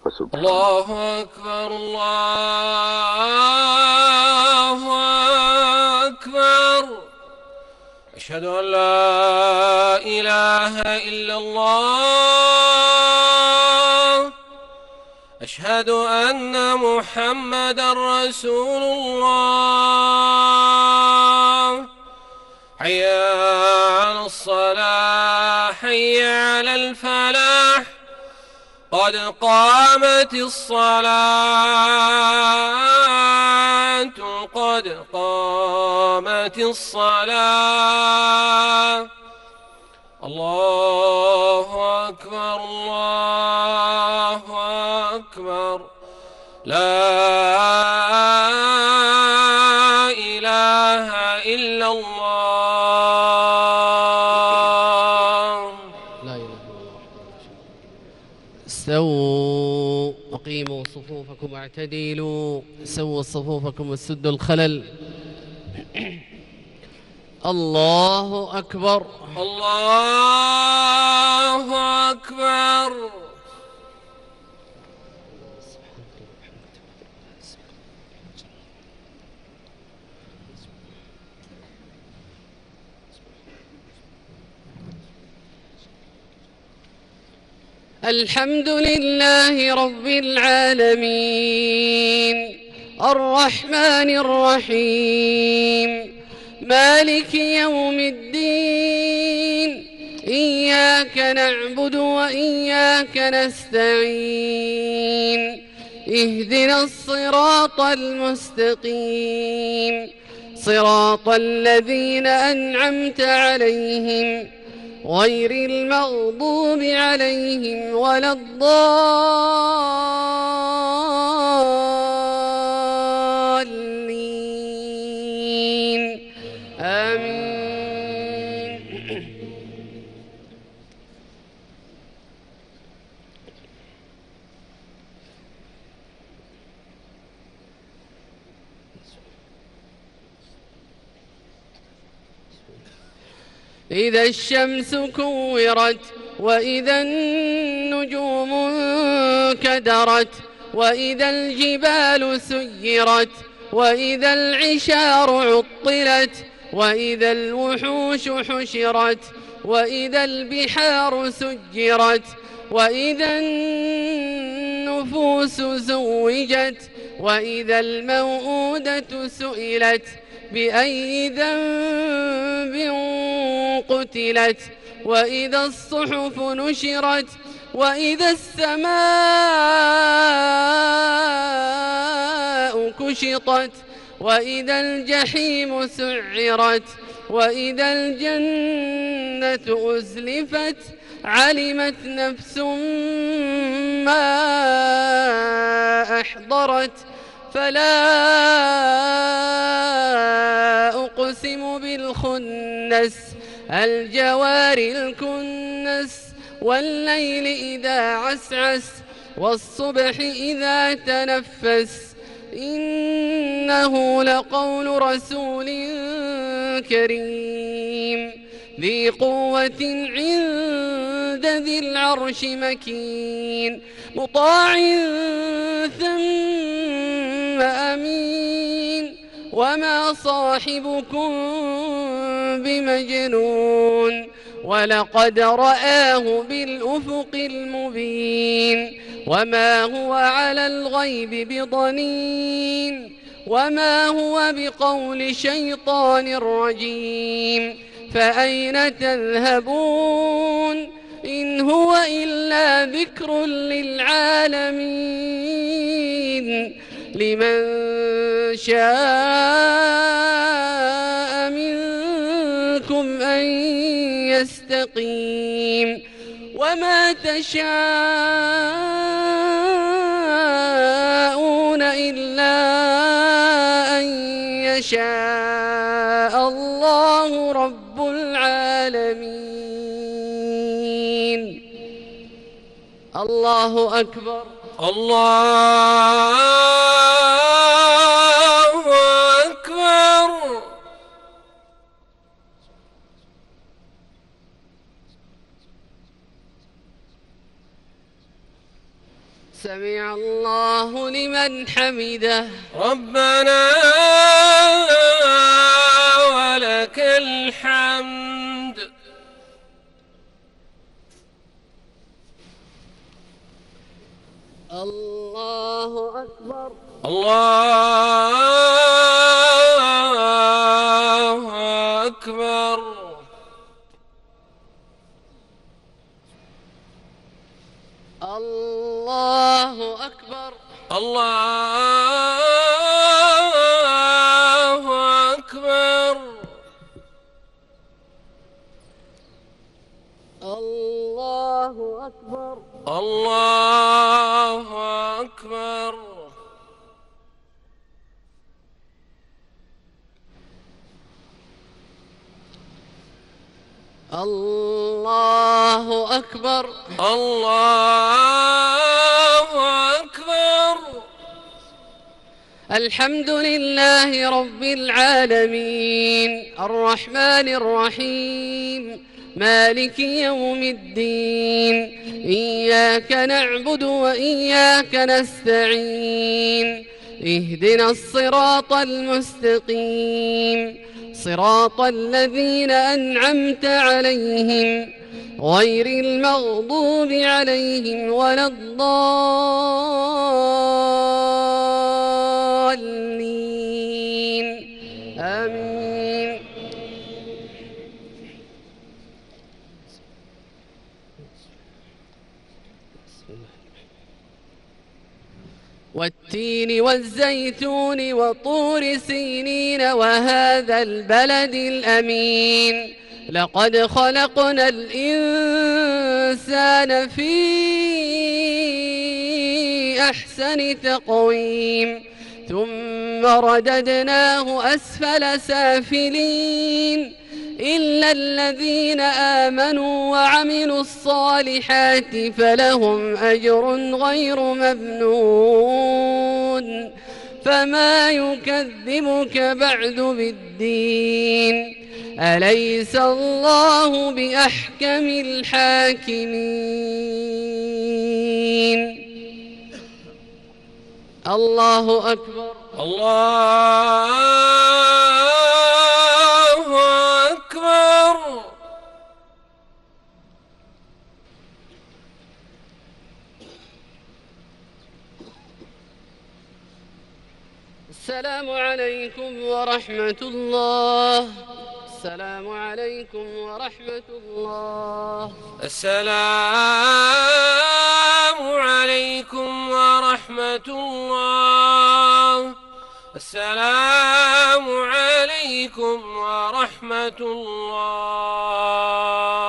فسبحان. الله أكبر الله أكبر. أشهد أن لا إله إلا الله. أشهد أن محمدا رسول الله. حي على الصلاة حي على الفلاح. قد قامت الصلاة قد قامت الصلاة. الله أكبر الله أكبر. لا إله إلا الله. لا إله إلا الله وحده لا شريك له. استووا أقيموا صفوفكم واعتدلوا. سووا صفوفكم وسدوا الخلل. الله أكبر الله أكبر. الحمد لله رب العالمين الرحمن الرحيم مالك يوم الدين إياك نعبد وإياك نستعين اهدنا الصراط المستقيم صراط الذين أنعمت عليهم غير المغضوب عليهم ولا الضالين آمين. إذا الشمس كورت وإذا النجوم انكدرت وإذا الجبال سيرت وإذا العشار عطلت وإذا الوحوش حشرت وإذا البحار سجرت وإذا النفوس زوجت وإذا الموءودة سئلت بأي ذنب قتلت وإذا الصحف نشرت وإذا السماء كشطت وإذا الجحيم سعرت وإذا الجنة أزلفت علمت نفس ما أحضرت فلا أقسم بالخنس الجوار الكنس والليل إذا عسعس والصبح إذا تنفس إنه لقول رسول كريم ذي قوة عند ذي العرش مكين مطاع ثم أمين وما صاحبكم بمجنون ولقد رآه بالأفق المبين وما هو على الغيب بضنين وما هو بقول شيطان رجيم فأين تذهبون إن هو إلا ذكر للعالمين لمن شاء منكم أن يستقيم وما تشاءون إلا أن يشاء الله رب العالمين. الله أكبر الله أكبر. سمع الله لمن حمده. ربنا ولك الحمد. الله أكبر. الله أكبر. الله أكبر. الله أكبر. الله أكبر. الله أكبر. الله أكبر. الله أكبر. الحمد لله رب العالمين الرحمن الرحيم مالك يوم الدين. إياك نعبد وإياك نستعين. اهدنا الصراط المستقيم صراط الذين أنعمت عليهم غير المغضوب عليهم ولا الضالين. آمين. والتين والزيتون وطور سينين وهذا البلد الأمين. لقد خلقنا الإنسان في أحسن تقويم ثم رددناه أسفل سافلين إلا الذين آمنوا وعملوا الصالحات فلهم أجر غير ممنون. فما يكذبك بعد بالدين؟ أليس الله بأحكم الحاكمين؟ الله أكبر. الله أكبر. السلام عليكم ورحمة الله. السلام عليكم ورحمة الله. السلام عليكم ورحمة الله. السلام عليكم ورحمة الله.